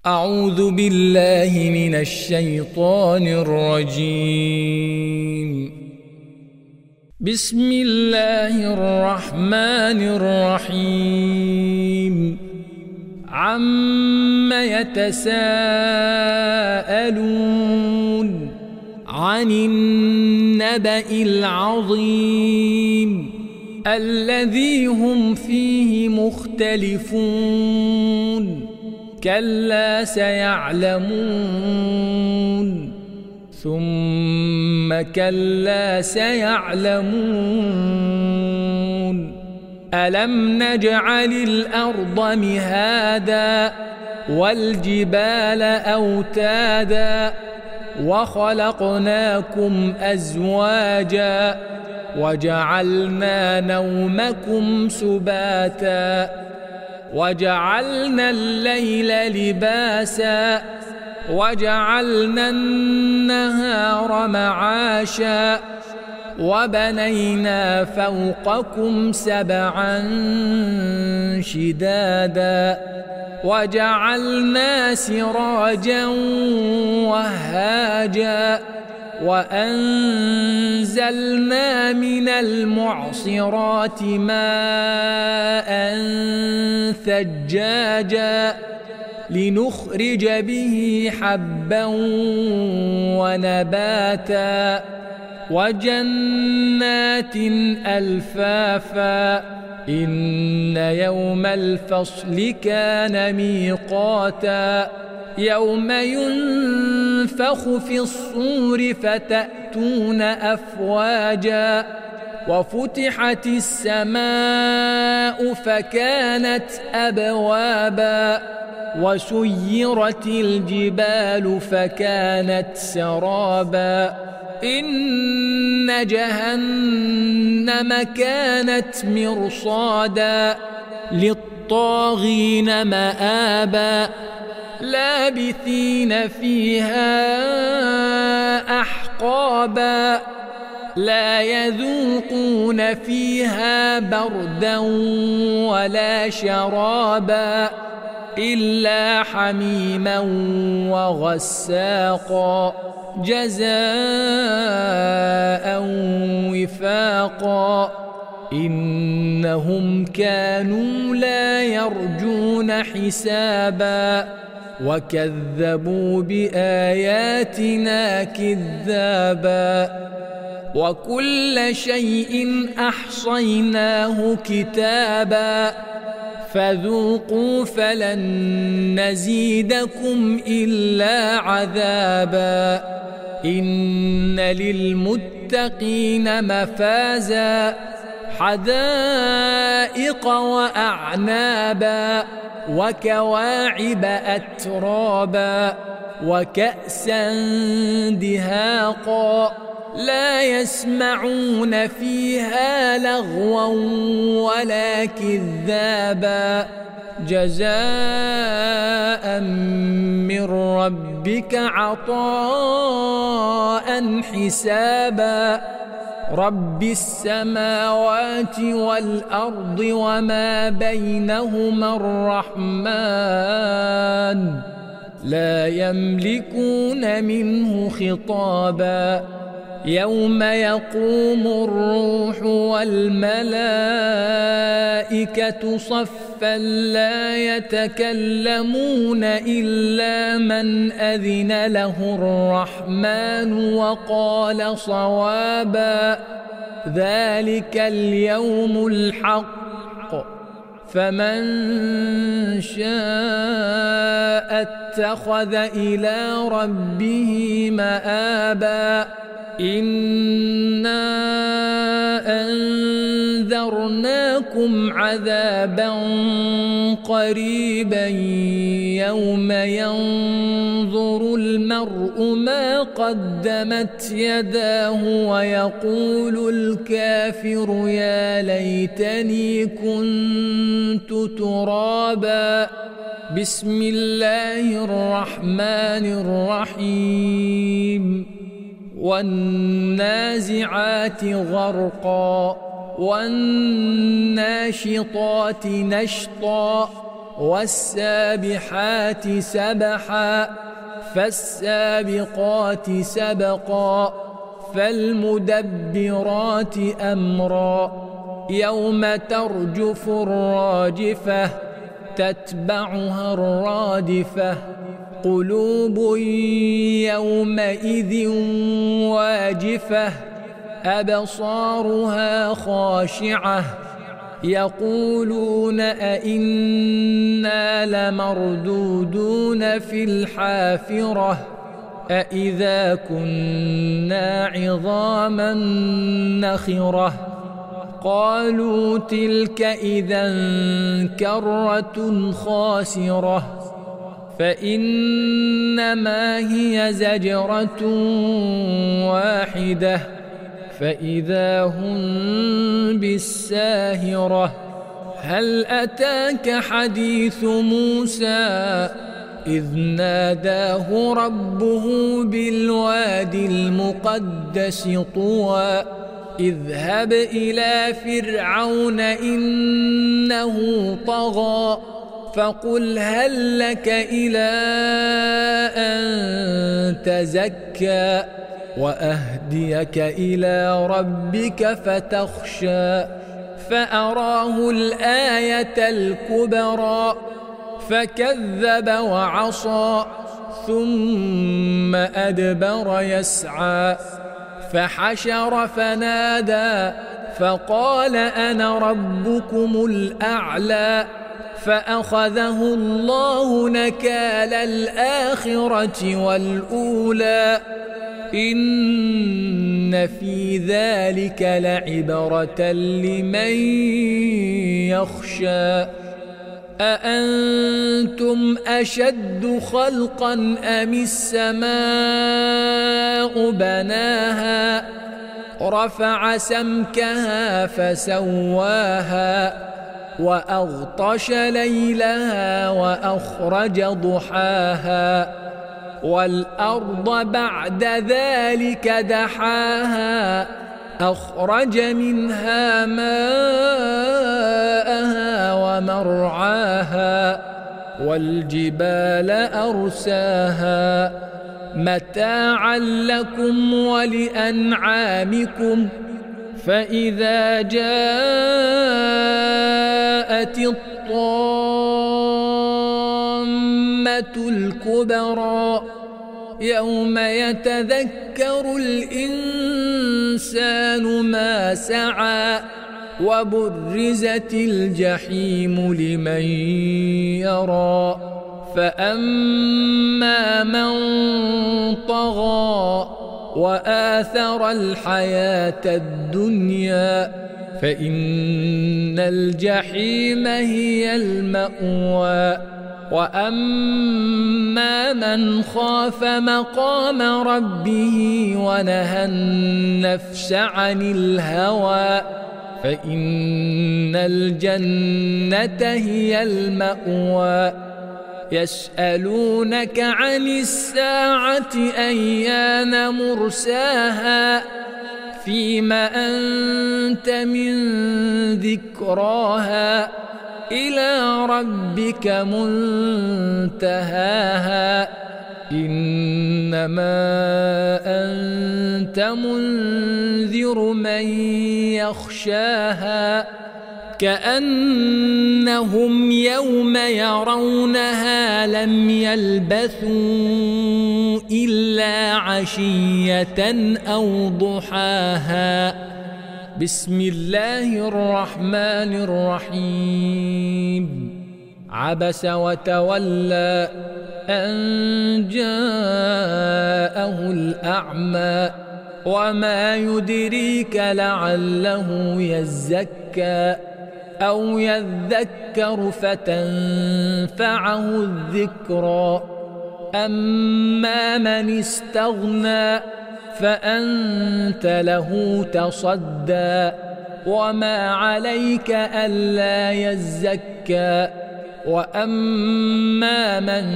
أعوذ بالله من الشيطان الرجيم. بسم الله الرحمن الرحيم. عم يتساءلون عن النبأ العظيم الذي هم فيه مختلفون كلا سيعلمون ثم كلا سيعلمون ألم نجعل الأرض مهادا والجبال أوتادا وخلقناكم أزواجا وجعلنا نومكم سباتا وجعلنا الليل لباسا وجعلنا النهار معاشا وبنينا فوقكم سبعا شدادا وجعلنا سراجا وهاجا وأنزلنا من المعصرات ماء ثجاجا لنخرج به حبا ونباتا وجنات ألفافا إن يوم الفصل كان ميقاتا يوم ينفخ في الصور فتأتون أفواجا وفتحت السماء فكانت أبوابا وسيرت الجبال فكانت سرابا إن جهنم كانت مرصادا للطاغين مآبا لابثين فيها أحقابا لا يذوقون فيها بردا ولا شرابا إلا حميما وغساقا جزاء وفاقا إنهم كانوا لا يرجون حسابا وكذبوا بآياتنا كذابا وكل شيء أحصيناه كتابا فذوقوا فلن نزيدكم إلا عذابا إن للمتقين مفازا حدائق وأعنابا وكواعب أترابا وكأسا دهاقا لا يسمعون فيها لغوا ولا كذابا جزاء من ربك عطاء حسابا رب السماوات والأرض وما بينهما الرحمن لا يملكون منه خطابا يوم يقوم الروح والملائكة صفا لا يتكلمون إلا من أذن له الرحمن وقال صوابا ذلك اليوم الحق فمن شاء اتخذ إلى ربه مآبا إنا أنذرناكم عذابا قريبا يوم ينظر المرء ما قدمت يداه ويقول الكافر يا ليتني كنت ترابا بسم الله الرحمن الرحيم والنازعات غرقا والناشطات نشطا والسابحات سبحا فالسابقات سبقا فالمدبرات أمرا يوم ترجف الراجفة تتبعها الرادفة قلوب يومئذ واجفة أبصارها خاشعة يقولون أئنا لمردودون في الحافرة أئذا كنا عظاما نخرة قالوا تلك إذا كرة خاسرة فإنما هي زجرة واحدة فإذا هم بالساهرة هل أتاك حديث موسى إذ ناداه ربه بالوادي المقدس طوى اذهب إلى فرعون إنه طغى فقل هل لك إلى أن تزكى وأهديك إلى ربك فتخشى فأراه الآية الكبرى فكذب وعصى ثم أدبر يسعى فحشر فنادى فقال أنا ربكم الأعلى فأخذه الله نكال الآخرة والأولى إن في ذلك لعبرة لمن يخشى أأنتم أشد خلقا أم السماء بناها رفع سمكها فسواها وأغطش ليلها وأخرج ضحاها والأرض بعد ذلك دحاها أخرج منها ماءها ومرعاها والجبال أرساها متاعا لكم ولأنعامكم فإذا جاءت الطامة الكبرى يوم يتذكر الإنسان ما سعى وبرزت الجحيم لمن يرى فأما من طغى وآثر الحياة الدنيا فإن الجحيم هي المأوى وأما من خاف مقام ربه ونهى النفس عن الهوى فإن الجنة هي المأوى يسألونك عن الساعة أيان مرساها فيم أنت من ذكراها إلى ربك منتهاها إنما أنت منذر من يخشاها كأنهم يوم يرونها لم يلبثوا إلا عشية أو ضحاها بسم الله الرحمن الرحيم عبس وتولى أن جاءه الأعمى وما يدريك لعله يزكى أو يذكر فتنفعه الذكرى أما من استغنى فأنت له تصدى وما عليك ألا يزكى وأما من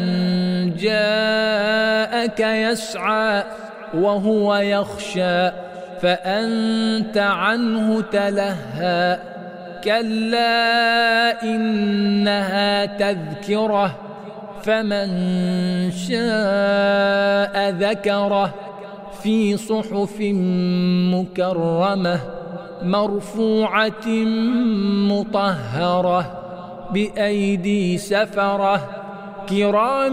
جاءك يسعى وهو يخشى فأنت عنه تلهى كلا إنها تذكرة فمن شاء ذكره في صحف مكرمة مرفوعة مطهرة بأيدي سفرة كرام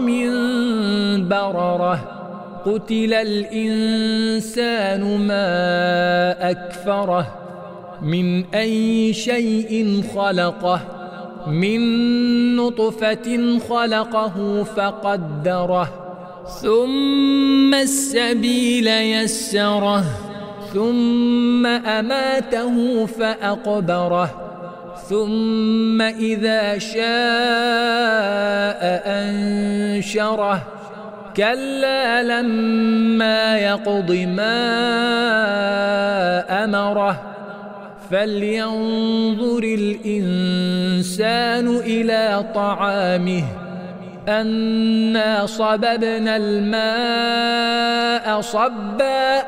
بررة قتل الإنسان ما أكفره من أي شيء خلقه من نطفة خلقه فقدره ثم السبيل يسره ثم أماته فأقبره ثم إذا شاء أنشره كلا لما يقض ما أمره فلينظر الإنسان إلى طعامه أنا صببنا الماء صبا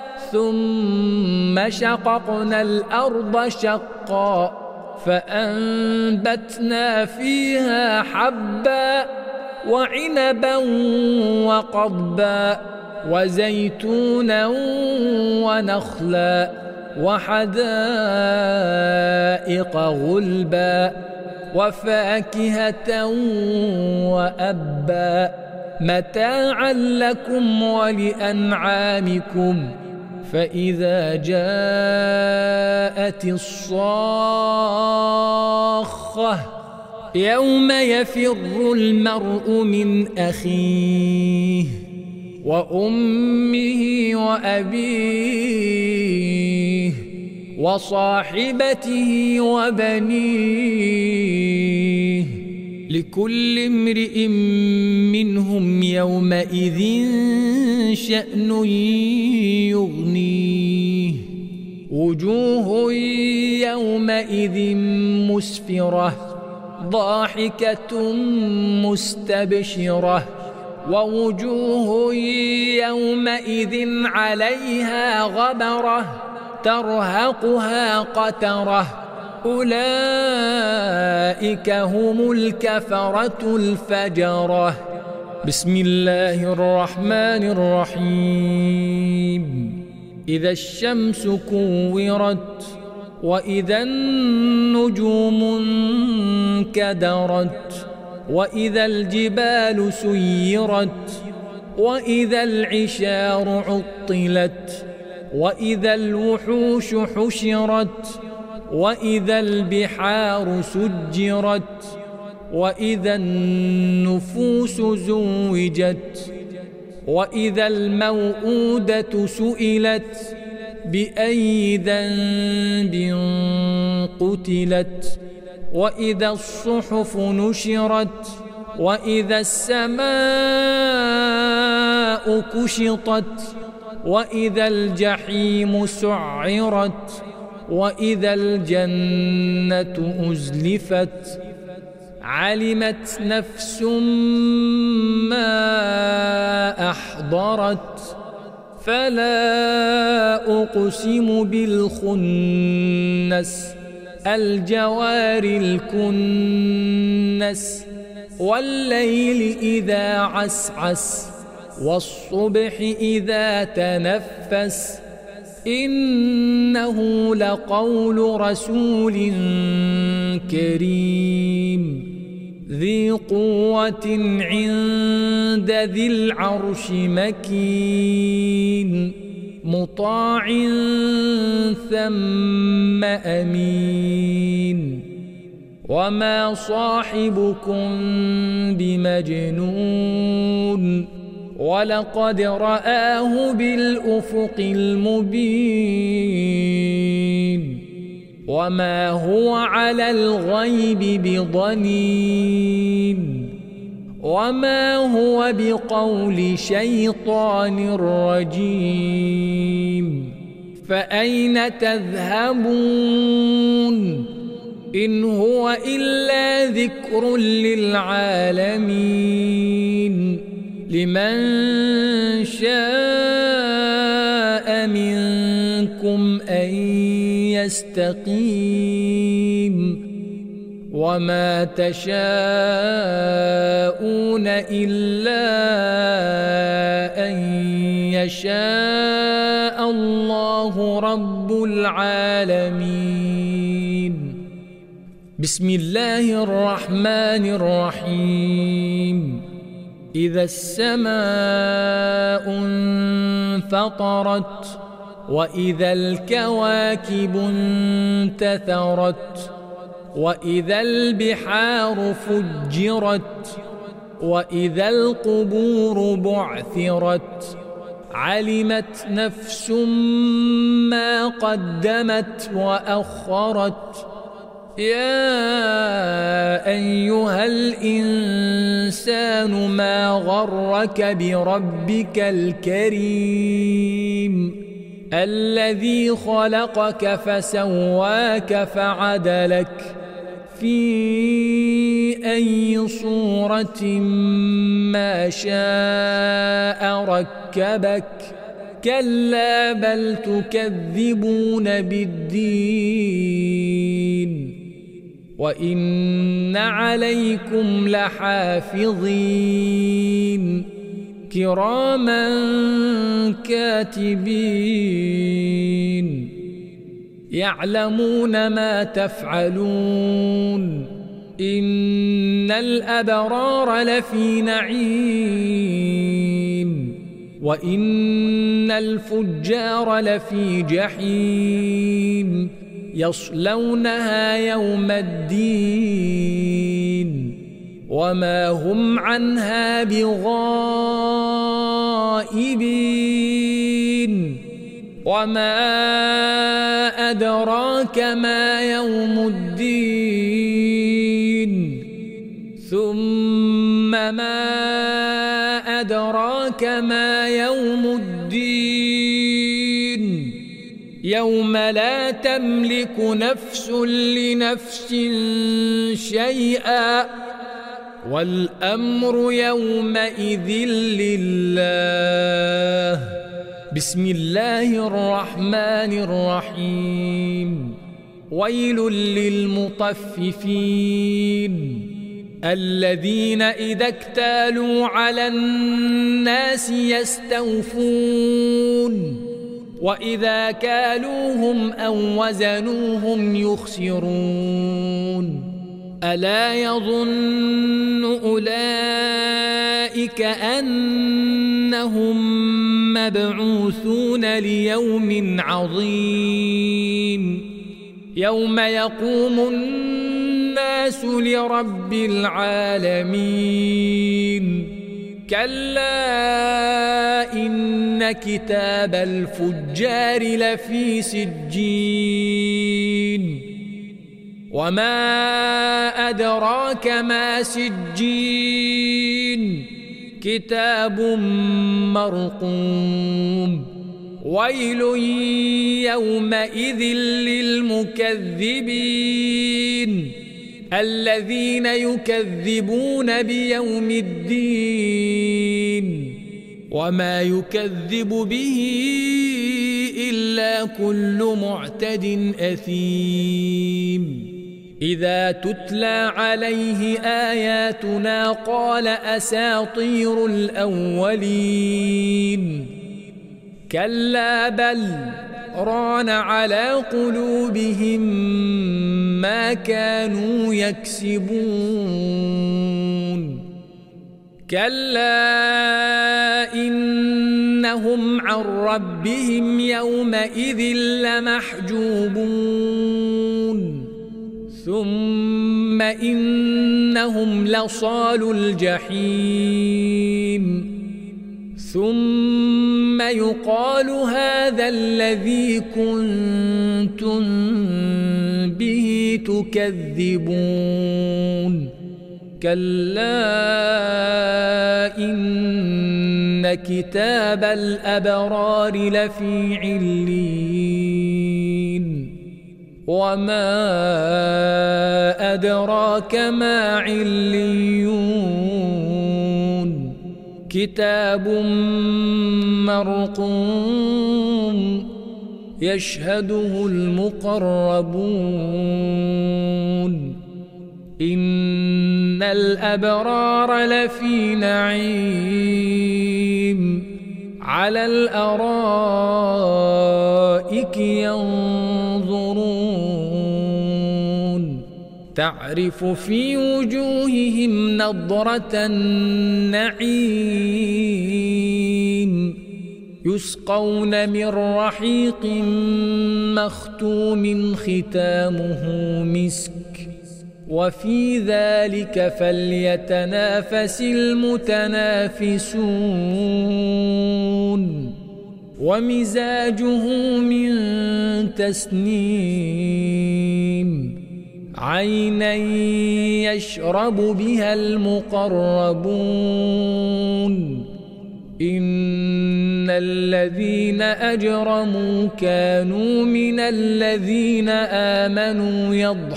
ثم شققنا الأرض شقا فأنبتنا فيها حبا وعنبا وقضبا وزيتونا ونخلا وحدائق غلبا وفاكهة وأبا متاعا لكم ولأنعامكم فإذا جاءت الصاخة يوم يفر المرء من أخيه وأمه وأبيه وصاحبته وبنيه لكل امرئ منهم يومئذ شأن يغنيه وجوه يومئذ مسفرة ضاحكة مستبشرة ووجوه يومئذ عليها غبرة ترهقها قترة أولئك هم الكفرة الفجرة بسم الله الرحمن الرحيم إذا الشمس كورت وإذا النجوم انكدرت وإذا الجبال سيرت وإذا العشار عطلت وإذا الوحوش حشرت وإذا البحار سجرت وإذا النفوس زوجت وإذا الموءودة سئلت بأي ذنب قتلت وإذا الصحف نشرت وإذا السماء كشطت وإذا الجحيم سعرت وإذا الجنة أزلفت علمت نفس ما أحضرت فلا أقسم بالخنس الجوار الكنس والليل إذا عسعس والصبح إذا تنفس إنه لقول رسول كريم ذي قوة عند ذي العرش مكين مطاع ثم أمين وما صاحبكم بمجنون ولقد رآه بالأفق المبين وما هو على الغيب بضنين وما هو بقول شيطان رجيم فأين تذهبون إن هو إلا ذكر للعالمين لمن شاء منكم منكم أن يستقيم وما تشاءون إلا أن يشاء الله رب العالمين. بسم الله الرحمن الرحيم. إذا السماء انفطرت وإذا الكواكب انتثرت وإذا البحار فجرت وإذا القبور بعثرت علمت نفس ما قدمت وأخرت. يا أيها الإنسان ما غرك بربك الكريم الذي خلقك فسواك فعدلك في أي صورة ما شاء ركبك. كلا بل تكذبون بالدين وإن عليكم لحافظين كراما كاتبين يعلمون ما تفعلون. إن الأبرار لفي نعيم وإن الفجار لفي جحيم يصلونها يوم الدين وما هم عنها بغائبين. وما أدراك ما يوم الدين ثم ما أدراك ما يوم الدين يوم لا تملك نفس لنفس شيئا والأمر يومئذ لله. بسم الله الرحمن الرحيم. ويل للمطففين الذين إذا اكتالوا على الناس يستوفون وإذا كالوهم أو وزنوهم يخسرون. ألا يظن أولئك أنهم مبعوثون ليوم عظيم يوم يقوم الناس لرب العالمين. كلا إن كتاب الفجار لفي سجين وما أدراك ما سجين كتاب مرقوم. ويل يومئذ للمكذبين الذين يكذبون بيوم الدين وما يكذب به إلا كل معتد أثيم. إذا تتلى عليه آياتنا قال أساطير الأولين. كلا بل ران على قلوبهم ما كانوا يكسبون. كلا إنهم عن ربهم يومئذ لمحجوبون ثم إنهم لصالو الجحيم ثم يقال هذا الذي كنتم به تكذبون. كلا إن كتاب الأبرار لفي عليين وما أدراك ما عليون كتاب مرقوم يشهده المقربون إن الأبرار لفي نعيم على الأرائك ينظرون تعرف في وجوههم نضرة النعيم يسقون من رحيق مختوم ختامه مسك وفي ذلك فليتنافس المتنافسون ومزاجه من تسنيم عينا يشرب بها المقربون إن الذين أجرموا كانوا من الذين آمنوا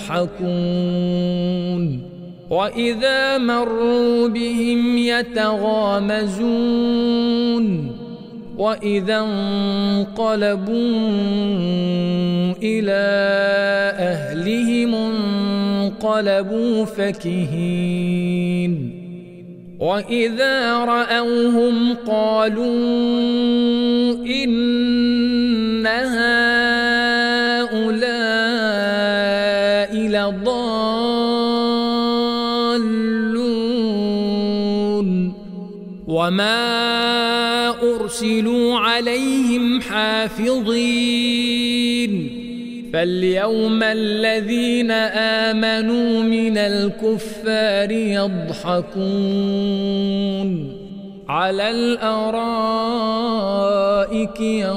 يضحكون وإذا مروا بهم يتغامزون وإذا انقلبوا إلى أهلهم انقلبوا فكهين وإذا رأوهم قالوا إن هؤلاء لضالون وما أرسلوا عليهم حافظين فاليوم الذين آمنوا من الكفار يضحكون على الأرائك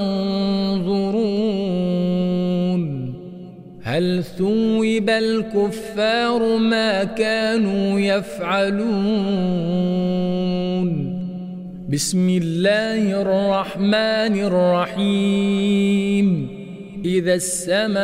ينظرون هل ثوب الكفار ما كانوا يفعلون بسم الله الرحمن الرحيم إذا السماء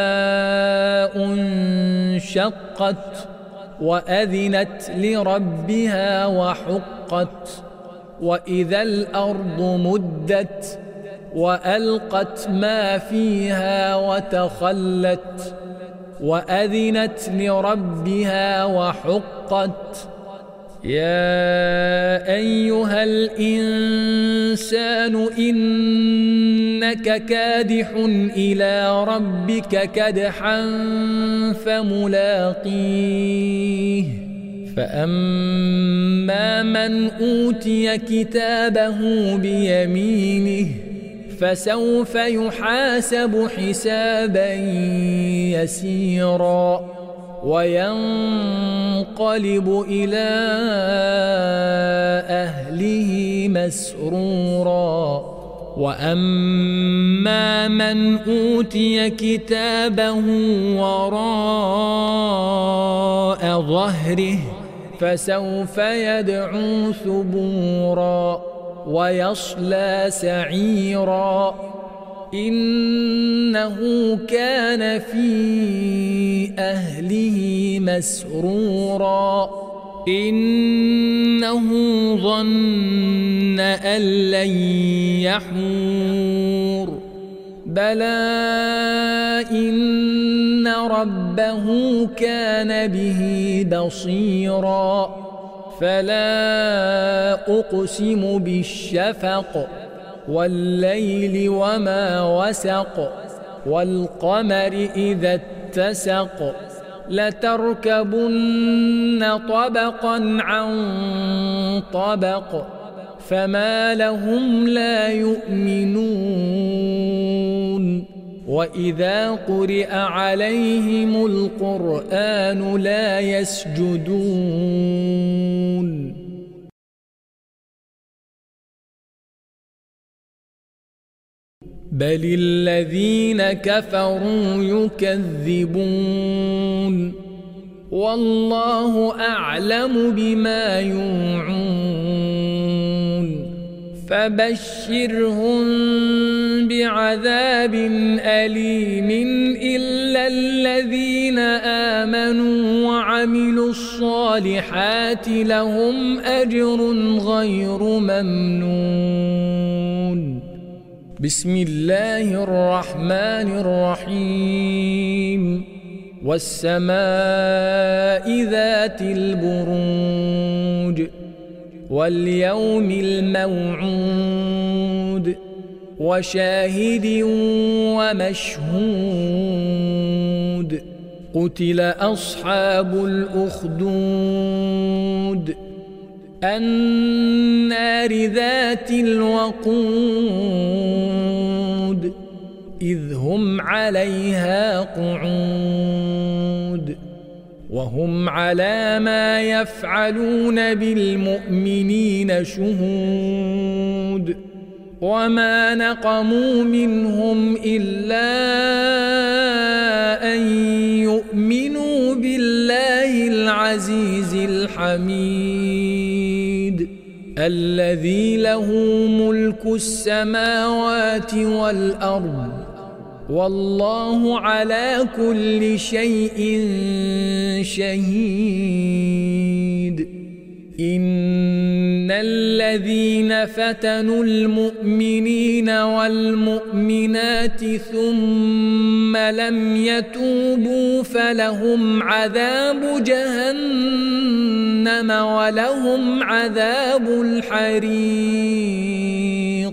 انشقت وأذنت لربها وحقت وإذا الأرض مدت وألقت ما فيها وتخلت وأذنت لربها وحقت يا أيها الإنسان إنك كادح إلى ربك كدحا فملاقيه فأما من أوتي كتابه بيمينه فسوف يحاسب حسابا يسيرا وينقلب إلى أهله مسرورا وأما من أوتي كتابه وراء ظهره فسوف يدعو ثبورا ويصلى سعيرا إنه كان في أهله مسرورا إنه ظن أن لن يحور بلى إن ربه كان به بصيرا فلا أقسم بالشفق والليل وما وسق والقمر إذا اتسق لتركبن طبقا عن طبق فما لهم لا يؤمنون وإذا قرئ عليهم القرآن لا يسجدون بل الذين كفروا يكذبون والله أعلم بما يوعون فبشرهم بعذاب أليم إلا الذين آمنوا وعملوا الصالحات لهم أجر غير ممنون بسم الله الرحمن الرحيم والسماء ذات البروج واليوم الموعود وشاهد ومشهود قتل أصحاب الأخدود النار ذات الوقود إذ هم عليها قعود وهم على ما يفعلون بالمؤمنين شهود وما نقموا منهم إلا أن يؤمنوا بالله العزيز الحميد الذي له ملك السماوات والأرض والله على كل شيء شهيد إن الذين فتنوا المؤمنين والمؤمنات ثم لم يتوبوا فلهم عذاب جهنم ولهم عذاب الحريق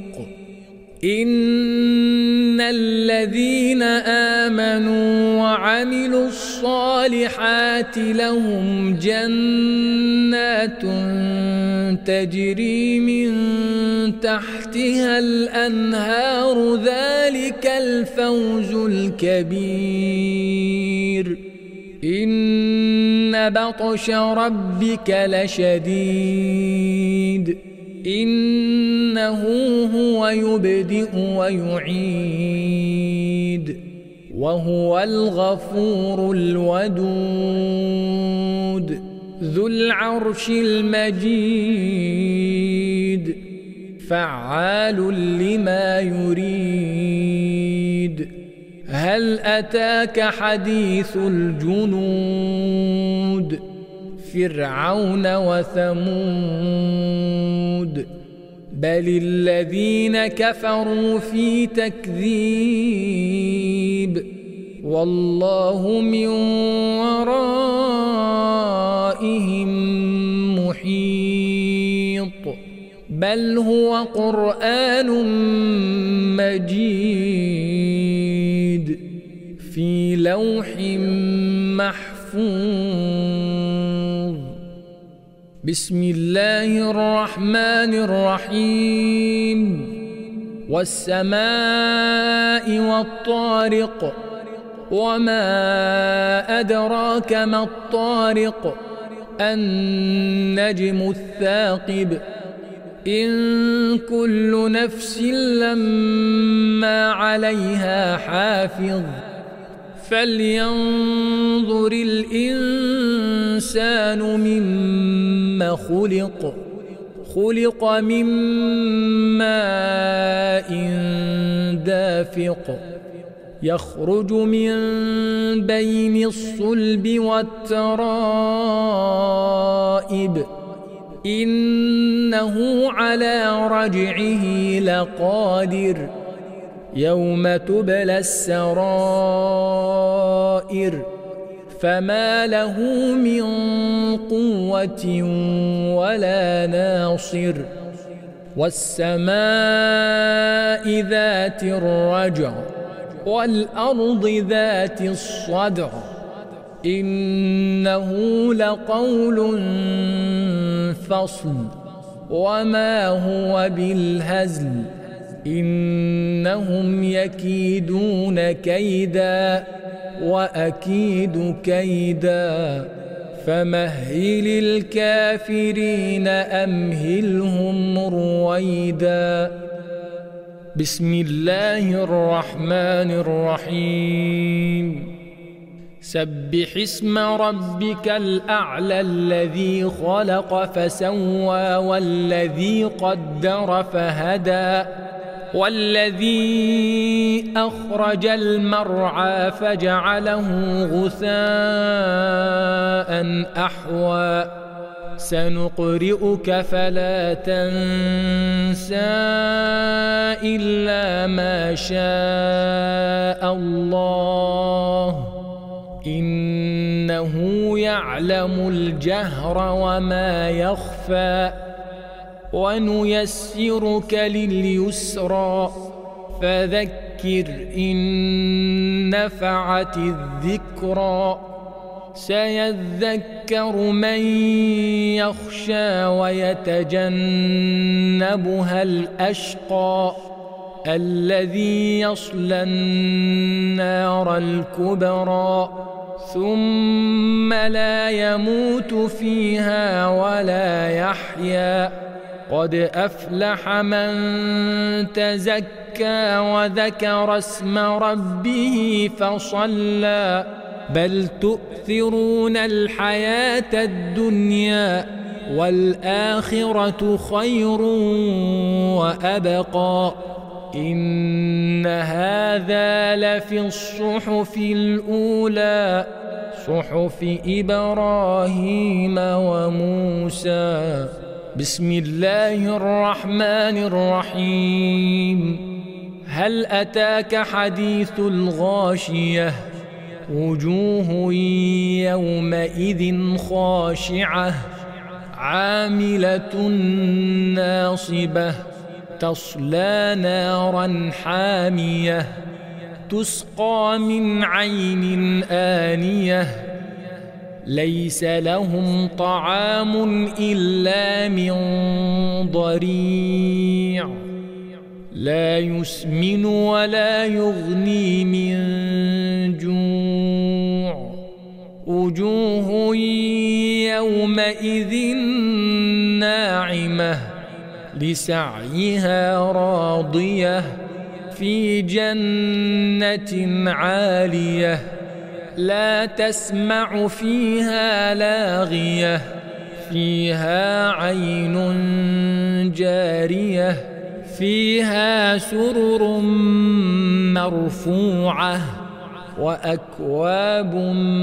إن الذين آمنوا وعملوا الصالحات لهم جنات تجري من تحتها الأنهار ذلك الفوز الكبير إن بطش ربك لشديد إنه هو يبدئ ويعيد وهو الغفور الودود ذو العرش المجيد فعال لما يريد هل أتاك حديث الجنود فرعون وثمود بل الذين كفروا في تكذيب والله من ورائهم محيط بل هو قرآن مجيد في لوح محفوظ بسم الله الرحمن الرحيم والسماء والطارق وما أدراك ما الطارق النجم الثاقب إن كل نفس لما عليها حافظ فلينظر الإنسان مما خلق من ماء دافق يخرج من بين الصلب والترائب إنه على رجعه لقادر يوم تبلى السرائر فما له من قوة ولا ناصر والسماء ذات الرجع والأرض ذات الصدع إنه لقول فصل وما هو بالهزل إنهم يكيدون كيدا وأكيد كيدا فمهل الكافرين أمهلهم رويدا بسم الله الرحمن الرحيم سبح اسم ربك الأعلى الذي خلق فسوى والذي قدر فهدى والذي أخرج المرعى فجعله غثاء أحوى سنقرئك فلا تنسى إلا ما شاء الله إنه يعلم الجهر وما يخفى ونيسرك لليسرى فذكر إن نفعت الذكرى سيذكر من يخشى ويتجنبها الأشقى الذي يصلى النار الكبرى ثم لا يموت فيها ولا يحيا قد أفلح من تزكى وذكر اسم ربه فصلى بل تؤثرون الحياة الدنيا والآخرة خير وأبقى إن هذا لفي الصحف الأولى صحف إبراهيم وموسى بسم الله الرحمن الرحيم هل أتاك حديث الغاشية وجوه يومئذ خاشعة عاملة ناصبة تصلى نارا حامية تسقى من عين آنية ليس لهم طعام إلا من ضريع لا يسمن ولا يغني من جوع وجوه يومئذ ناعمة لسعيها راضية في جنة عالية لا تسمع فيها لاغية فيها عين جارية فيها سرر مرفوعة وأكواب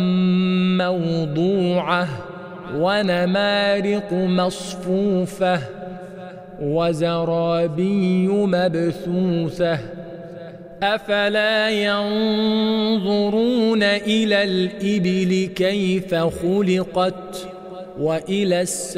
موضوعة ونمارق مصفوفة وزرابي مبثوثة أفلا ينظرون إلى الإبل كيف خلقت وإلى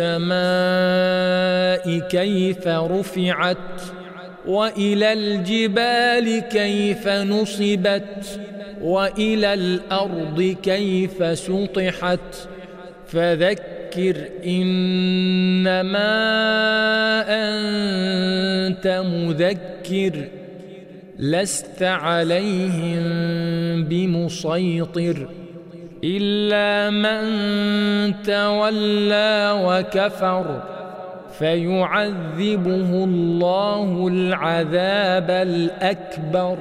السماء كيف رفعت وإلى الجبال كيف نصبت وإلى الأرض كيف سطحت فذكر إنما أنت مذكر لست عليهم بمسيطر إلا من تولى وكفر فيعذبه الله العذاب الأكبر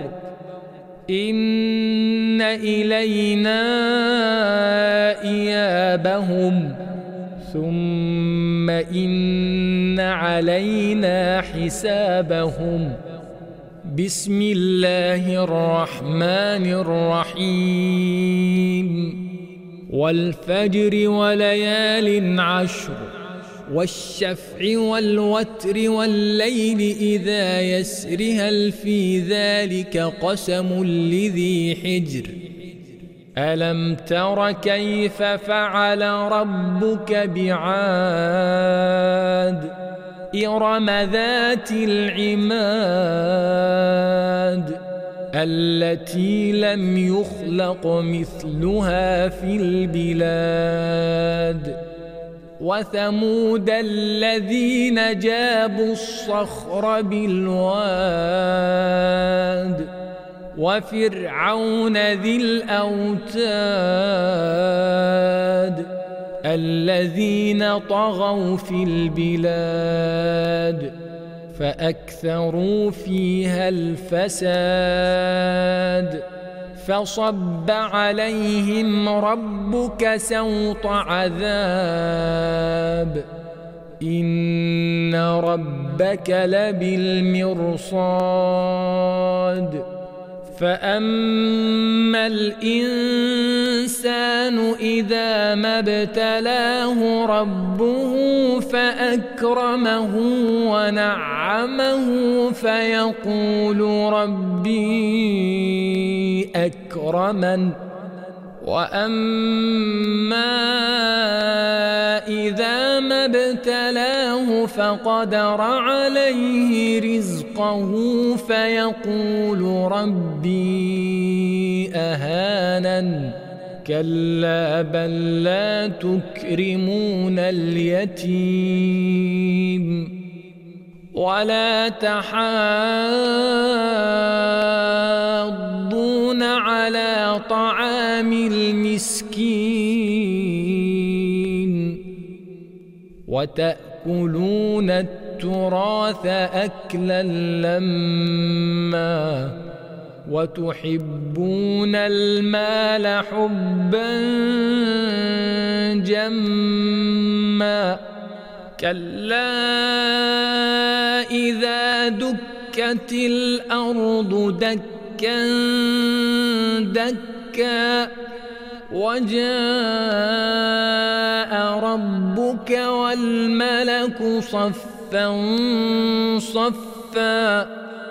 إن إلينا إيابهم ثم إن علينا حسابهم بسم الله الرحمن الرحيم والفجر وليال عشر والشفع والوتر والليل إذا يسر هل في ذلك قسم لذي حجر ألم تر كيف فعل ربك بعاد إرم ذات العماد التي لم يخلق مثلها في البلاد وثمود الذين جابوا الصخر بالواد وفرعون ذي الأوتاد الذين طغوا في البلاد فأكثروا فيها الفساد فصب عليهم ربك سوط عذاب إن ربك لبالمرصاد فأما الإنسان إذا ما ابتلاه ربه فأكرمه ونعمه فيقول ربي أكرمن وأما إذا ما ابتلاه فقدر عليه رزقه فيقول ربي أهانن كلا بل لا تكرمون اليتيم ولا تحاضون على طعام المسكين وتأكلون التراث أكلا لما وتحبون المال حبا جما كلا إذا دكت الأرض دكا دكا وجاء ربك والملك صفا صفا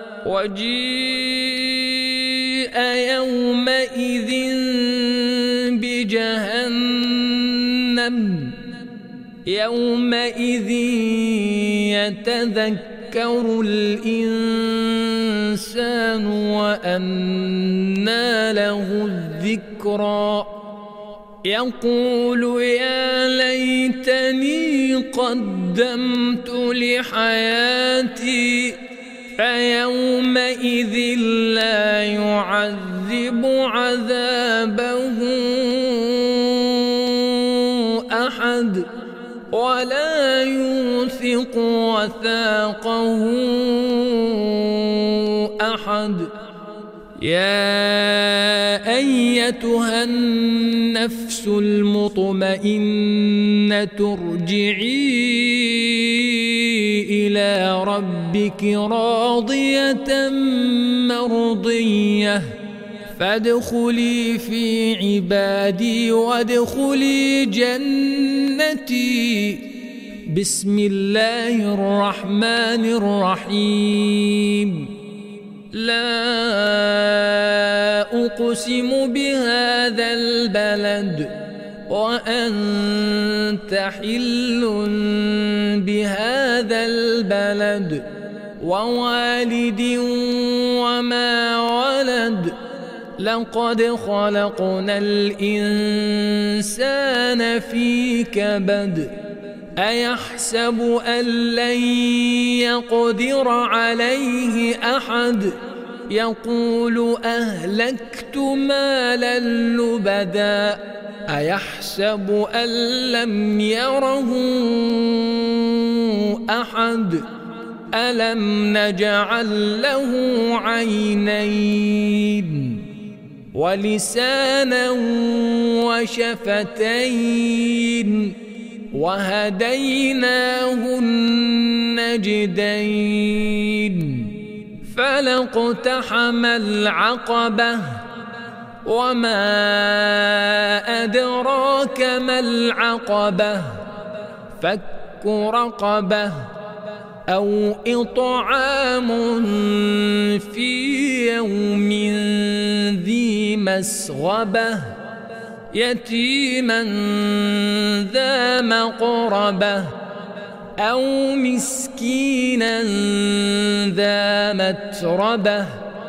وجيء يومئذ بجهنم يومئذ يتذكر الإنسان وأنى له الذكرى يقول يا ليتني قدمت لحياتي فيومئذ لا يعذب عذابه أحد ولا يوثق وثاقه أحد يا أيتها النفس المطمئنة ارجعي إلى ربك راضية مرضية فادخلي في عبادي وادخلي جنتي بسم الله الرحمن الرحيم لا أقسم بهذا البلد وأنت حل بهذا البلد ووالد وما ولد لقد خلقنا الإنسان في كبد أيحسب أن لن يقدر عليه أحد يقول أهلكت مالا لبدا أيحسب أن لم يره أحد ألم نجعل له عينين ولسانا وشفتين وهديناه النجدين فلاقتحم العقبة وما أدراك ما العقبة فك رقبة أو إطعام في يوم ذي مسغبة يتيما ذا مقربة أو مسكينا ذا متربة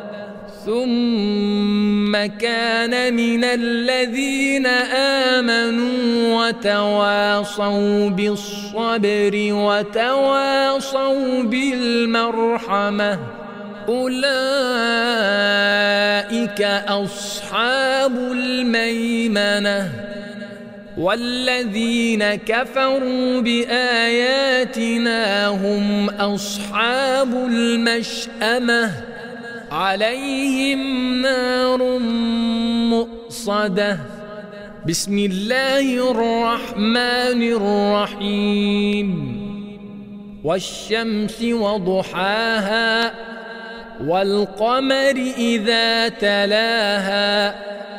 ثم كان من الذين آمنوا وتواصوا بالصبر وتواصوا بالمرحمة أولئك أصحاب الميمنة والذين كفروا بآياتنا هم أصحاب المشأمة عليهم نار مؤصدة بسم الله الرحمن الرحيم والشمس وضحاها والقمر إذا تلاها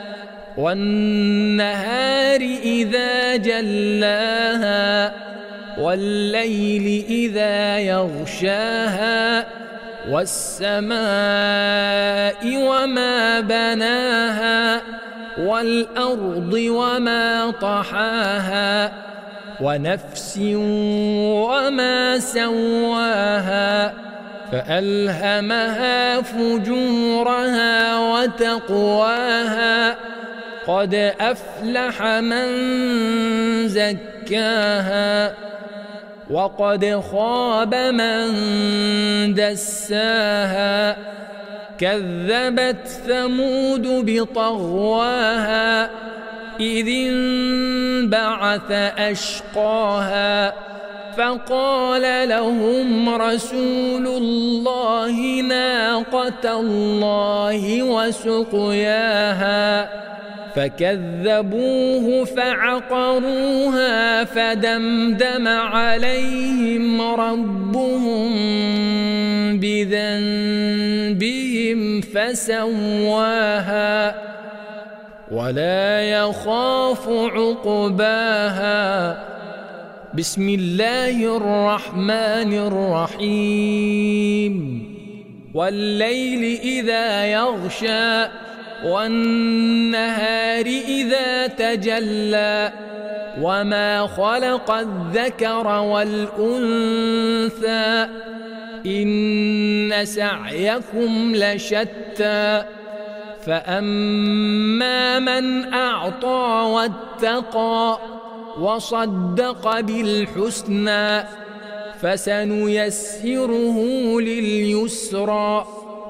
والنهار إذا جلاها والليل إذا يغشاها والسماء وما بناها والأرض وما طحاها ونفس وما سواها فألهمها فجورها وتقواها قد أفلح من زكاها وقد خاب من دساها كذبت ثمود بطغواها إذ انبعث أشقاها فقال لهم رسول الله ناقة الله وسقياها فكذبوه فعقروها فدمدم عليهم ربهم بذنبهم فسواها ولا يخاف عقباها. بسم الله الرحمن الرحيم. والليل إذا يغشى والنهار إذا تجلى وما خلق الذكر والأنثى إن سعيكم لشتى فأما من أعطى واتقى وصدق بالحسنى فسنيسره لليسرى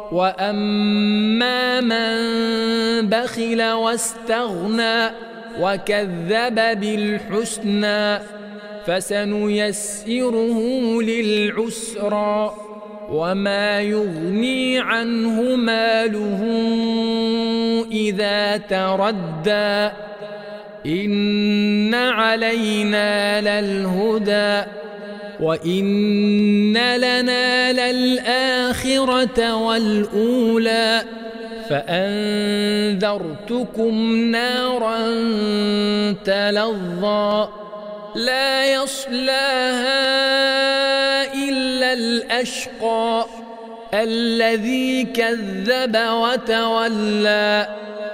وأما من بخل واستغنى وكذب بالحسنى فسنيسره للعسرى وما يغني عنه ماله إذا تردى إن علينا للهدى وإن لنا للآخرة والأولى فأنذرتكم نارا تلظى لا يصلاها إلا الأشقى الذي كذب وتولى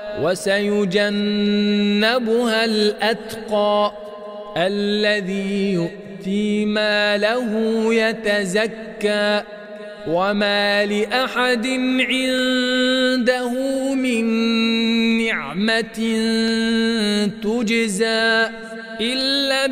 وسيجنبها الأتقى الذي يؤتي ماله يتزكى وما لأحد عنده من نعمة تجزى إلا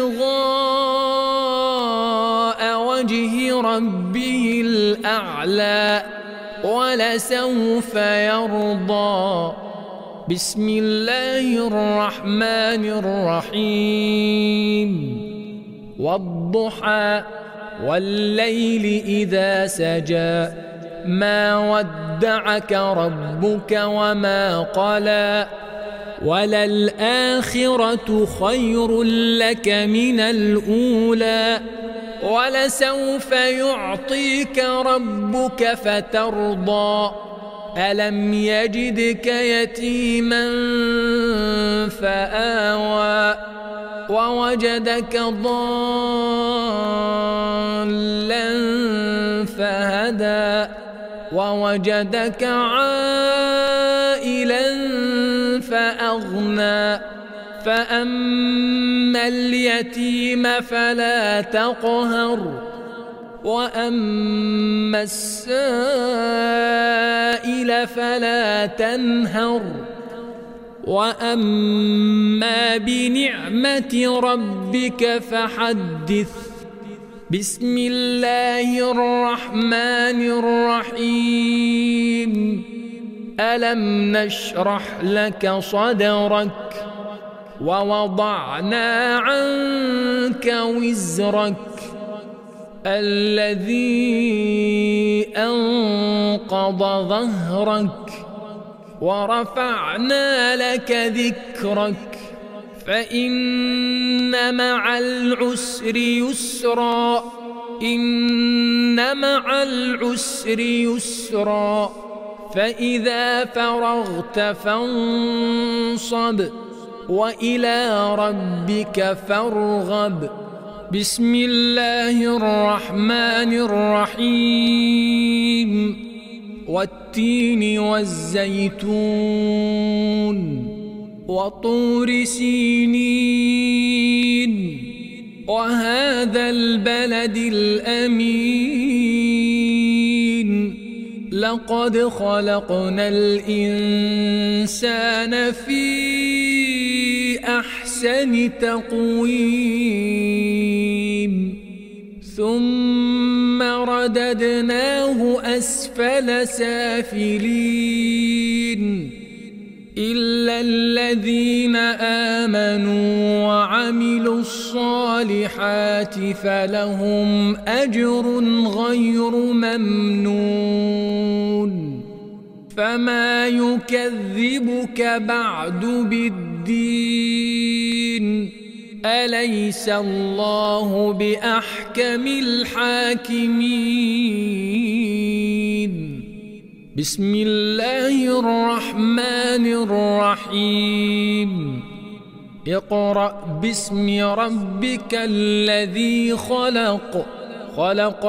ابتغاء وجه ربه الأعلى ولسوف يرضى. بسم الله الرحمن الرحيم. والضحى والليل إذا سجى ما ودعك ربك وما قلى وللآخرة خير لك من الأولى ولسوف يعطيك ربك فترضى ألم يجدك يتيما فآوى ووجدك ضالا فهدى ووجدك عائلا فأغنى فأما اليتيم فلا تقهر وأما السائل فلا تنهر وأما بنعمة ربك فحدث. بسم الله الرحمن الرحيم. ألم نشرح لك صدرك ووضعنا عنك وزرك الذي أنقض ظهرك ورفعنا لك ذكرك فإن مع العسر يسرا إن إن مع العسر يسرا فإذا فرغت فانصب وإلى ربك فارغب. بسم الله الرحمن الرحيم. والتين والزيتون وطور سينين وهذا البلد الأمين لقد خلقنا الإنسان في أحسن تقويم ثم رددناه أسفل سافلين إلا الذين آمنوا وعملوا الصالحات فلهم أجر غير ممنون. فما يكذبك بعد بالدين أليس الله بأحكم الحاكمين. بسم الله الرحمن الرحيم. اقرأ باسم ربك الذي خلق خلق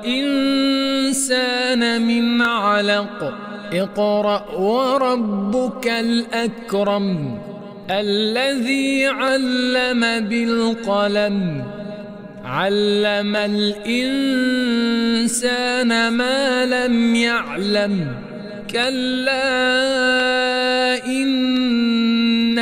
الإنسان من علق اقرأ وربك الأكرم الذي علم بالقلم علم الإنسان ما لم يعلم كلا إن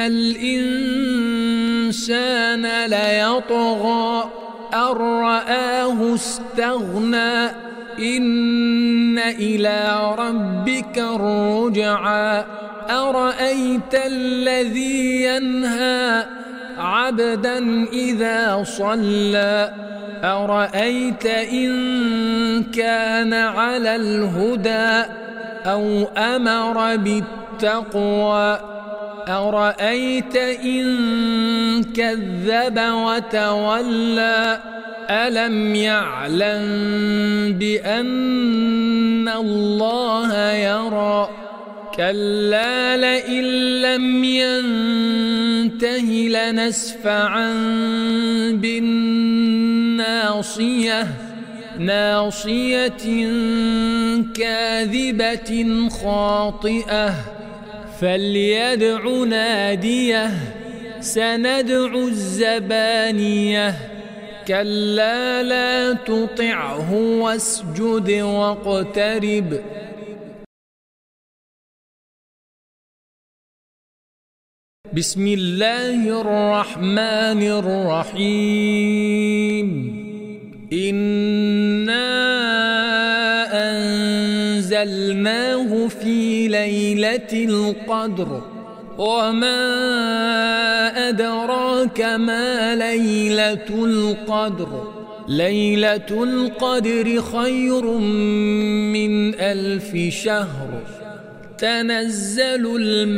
الإنسان ليطغى أن رآه استغنى إن إلى ربك الرجعى أرأيت الذي ينهى عبدا إذا صلى أرأيت إن كان على الهدى أو أمر بالتقوى أرأيت إن كذب وتولى ألم يعلم بأن الله يرى كلا لئن لم ينته لنسفعا بالناصية ناصية كاذبة خاطئة فليدع ناديه سندع الزبانية كلا لا تطعه واسجد واقترب. بسم الله الرحمن الرحيم. إنا أنزلناه في ليلة القدر وما أدراك ما ليلة القدر ليلة القدر خير من 1000 شهر تنزل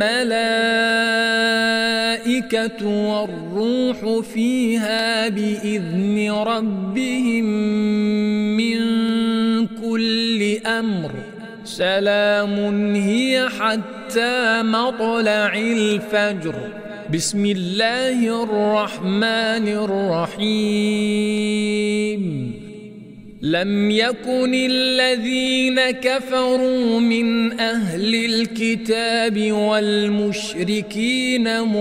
الملائكة والروح فيها بإذن ربهم من كل أمر سلام هي حتى مطلع الفجر. بسم الله الرحمن الرحيم. لم يكن الذين كفروا من أهل الكتاب والمشركين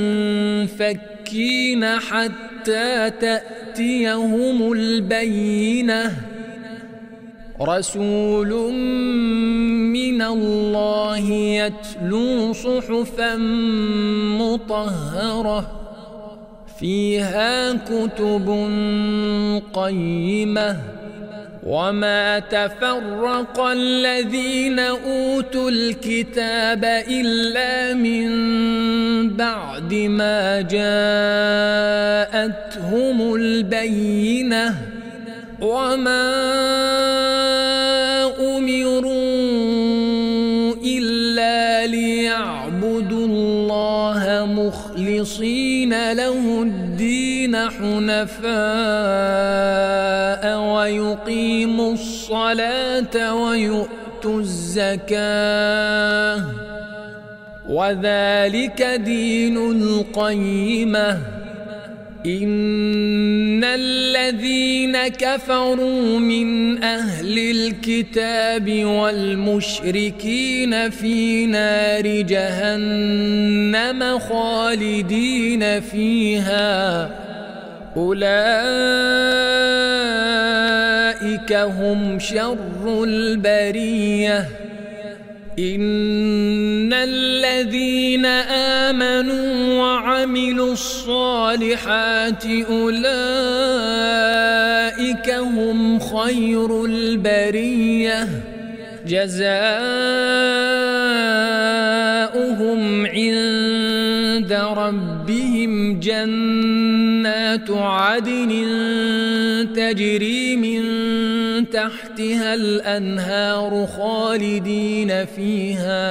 منفكين حتى تأتيهم البينة رسول من الله يتلو صحفا مطهرة فيها كتب قيمة وما تفرق الذين أوتوا الكتاب إلا من بعد ما جاءتهم البينة وما أمروا إلا ليعبدوا الله مخلصين له الدين حنفاء ويقيموا الصلاة الصلاة ويؤتوا الزكاة وذلك دين القيمة إن الذين كفروا من أهل الكتاب والمشركين في نار جهنم خالدين فيها أولئك هم شر البرية إن الذين آمنوا وعملوا الصالحات أولئك هم خير البرية جزاؤهم عند ربهم جنات عدن تجري من تحتها الأنهار خالدين فيها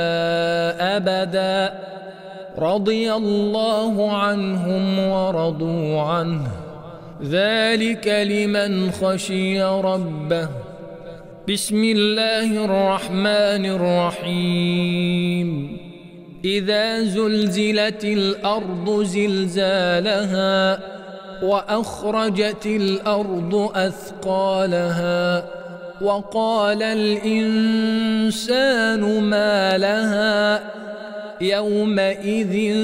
أبدا رضي الله عنهم ورضوا عنه ذلك لمن خشي ربه بسم الله الرحمن الرحيم إذا زلزلت الأرض زلزالها وأخرجت الأرض أثقالها وقال الإنسان ما لها يومئذ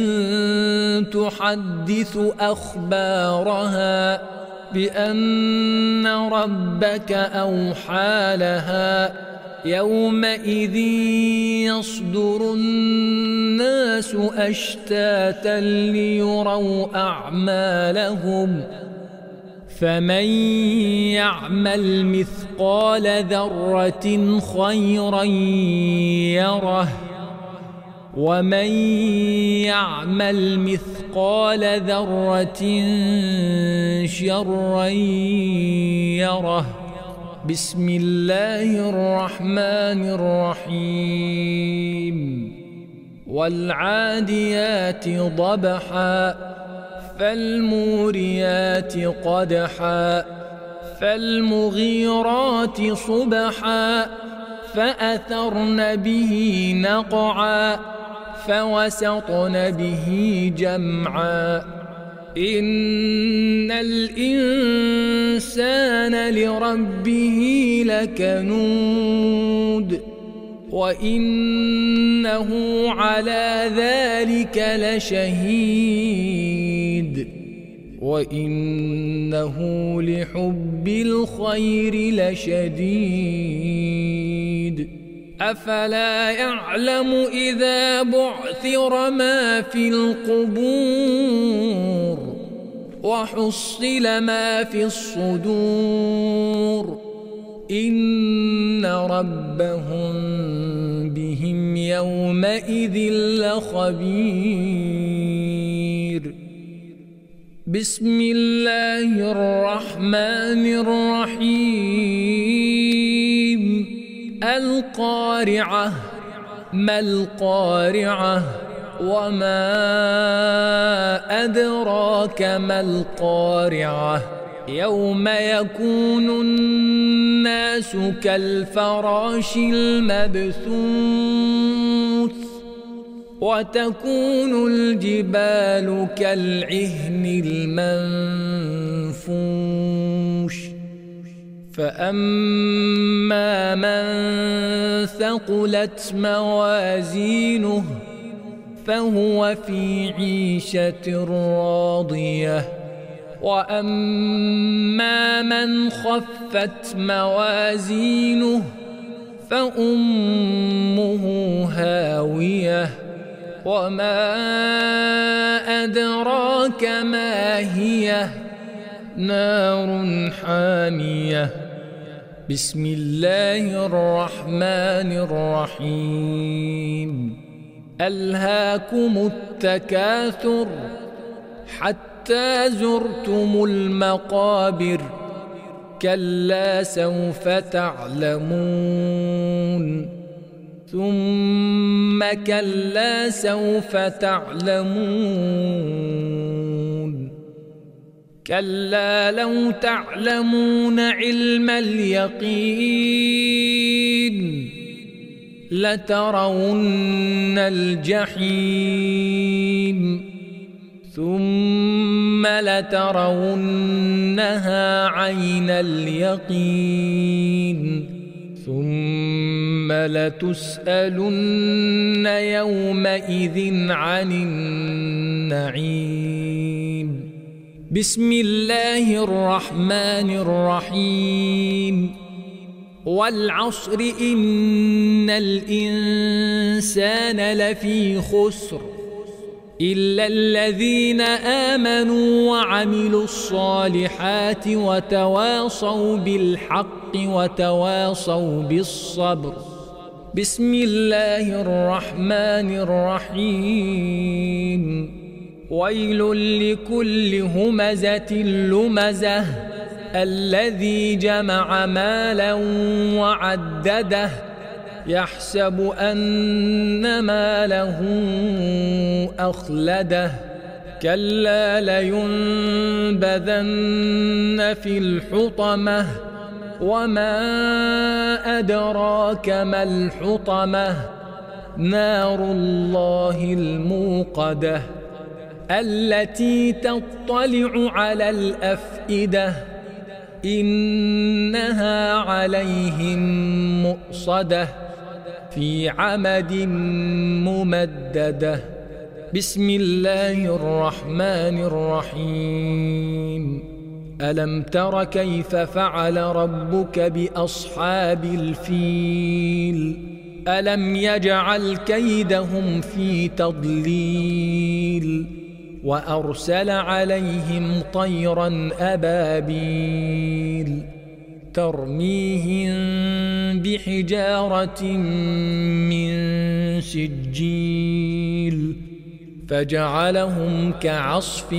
تحدث أخبارها بأن ربك أوحى لها يومئذ يصدر الناس أشتاتا ليروا أعمالهم فمن يعمل مثقال ذرة خيرا يره ومن يعمل مثقال ذرة شرا يره بسم الله الرحمن الرحيم والعاديات ضبحا فالموريات قدحا فالمغيرات صبحا فأثرن به نقعا فوسطن به جمعا إن الإنسان لربه لكنود وإنه على ذلك لشهيد وإنه لحب الخير لشديد أفلا يعلم إذا بعثر ما في القبور وحصل ما في الصدور إن ربهم بهم يومئذ لخبير بسم الله الرحمن الرحيم القارعة ما القارعة وما أدراك ما القارعة يوم يكون الناس كالفراش المبثوث وتكون الجبال كالعهن المنفوش فأما من ثقلت موازينه فهو في عيشة راضية وأما من خفت موازينه فأمه هاوية وما أدراك ما هي نار حامية بسم الله الرحمن الرحيم ألهاكم التكاثر حتى زرتم المقابر كلا سوف تعلمون ثم كلا سوف تعلمون كلا لو تعلمون علم اليقين لترون الجحيم ثم لترونها عين اليقين ثم لتسألن يومئذ عن النعيم. بسم الله الرحمن الرحيم. والعصر إن الإنسان لفي خسر إلا الذين آمنوا وعملوا الصالحات وتواصوا بالحق وتواصوا بالصبر. بسم الله الرحمن الرحيم. ويل لكل همزة لمزة الذي جمع مالا وعدده يحسب أن ماله أخلده كلا لينبذن في الحطمة وما أدراك ما الحطمة نار الله الموقدة التي تطلع على الأفئدة إنها عليهم مؤصدة في عمد ممددة. بسم الله الرحمن الرحيم. ألم تر كيف فعل ربك بأصحاب الفيل ألم يجعل كيدهم في تضليل وأرسل عليهم طيرا أبابيل ترميهم بحجارة من سجيل فجعلهم كعصف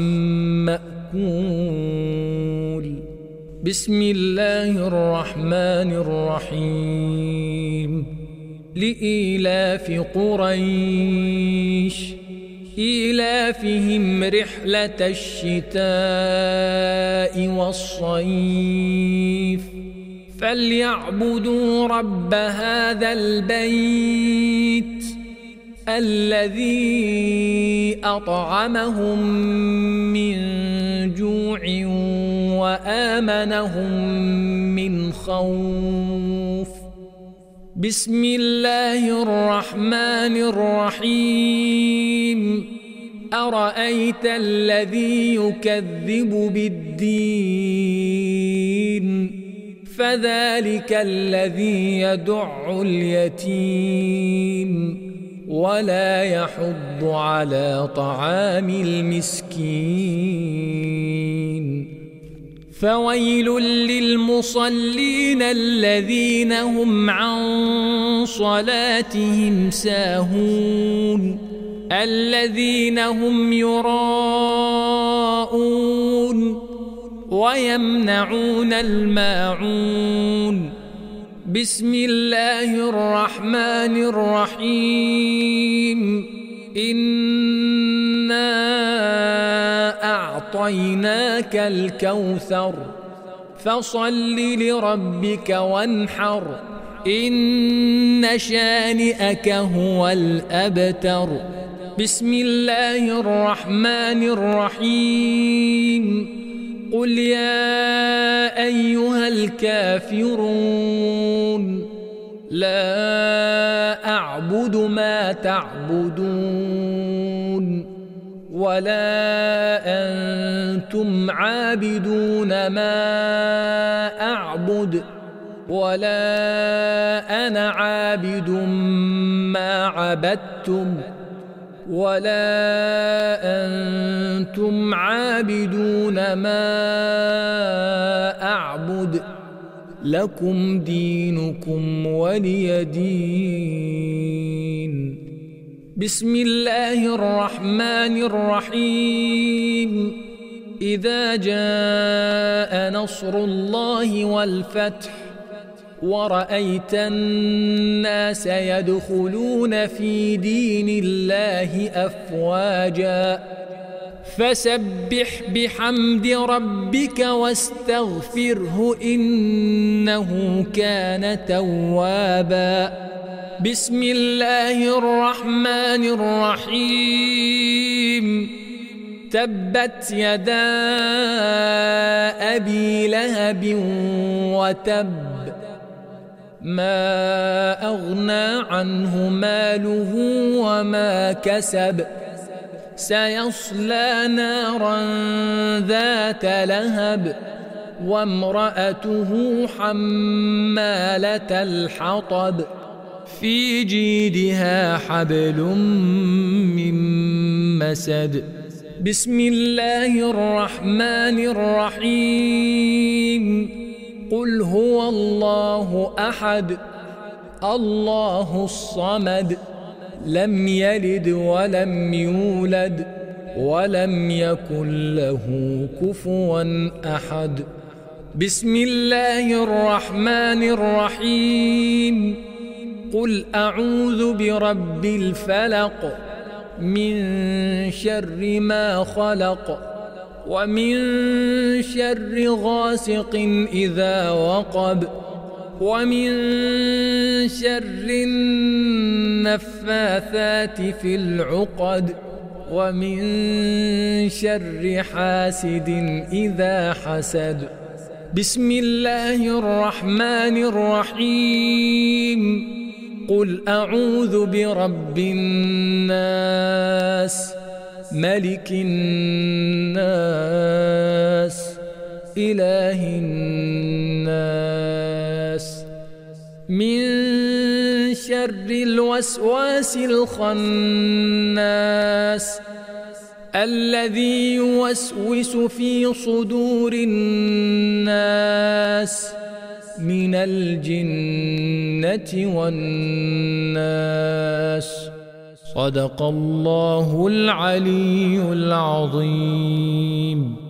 مأكول. بسم الله الرحمن الرحيم. لإيلاف قريش إيلافهم رحلة الشتاء والصيف فليعبدوا رب هذا البيت الذي أطعمهم من جوع وآمنهم من خوف. بسم الله الرحمن الرحيم. أرأيت الذي يكذب بالدين فذلك الذي يدع اليتيم ولا يحض على طعام المسكين. فويل للمصلين الذين هم عن صلاتهم ساهون الذين هم يراءون ويمنعون الماعون. بسم الله الرحمن الرحيم. إنا أعطيناك الكوثر فصل لربك وانحر إن شانئك هو الأبتر. بسم الله الرحمن الرحيم. قل يا أيها الكافرون لا أعبد ما تعبدون ولا أنتم عابدون ما أعبد ولا أنا عابد ما عبدتم ولا أنتم عابدون ما أعبد لكم دينكم ولي دين. بسم الله الرحمن الرحيم. إذا جاء نصر الله والفتح ورأيت الناس يدخلون في دين الله أفواجا فسبح بحمد ربك واستغفره إنه كان توابا. بسم الله الرحمن الرحيم. تبت يدا أبي لهب وتب ما أغنى عنه ماله وما كسب سيصلى نارا ذات لهب وامرأته حمالة الحطب في جيدها حبل من مسد. بسم الله الرحمن الرحيم. قل هو الله أحد الله الصمد لم يلد ولم يولد ولم يكن له كفوا أحد. بسم الله الرحمن الرحيم. قل أعوذ برب الفلق من شر ما خلق ومن شر غاسق إذا وقب ومن شر النفاثات في العقد ومن شر حاسد إذا حسد. بسم الله الرحمن الرحيم. قل أعوذ برب الناس ملك الناس إله الناس من شر الوسواس الخناس الذي يوسوس في صدور الناس من الجنة والناس. صدق الله العلي العظيم.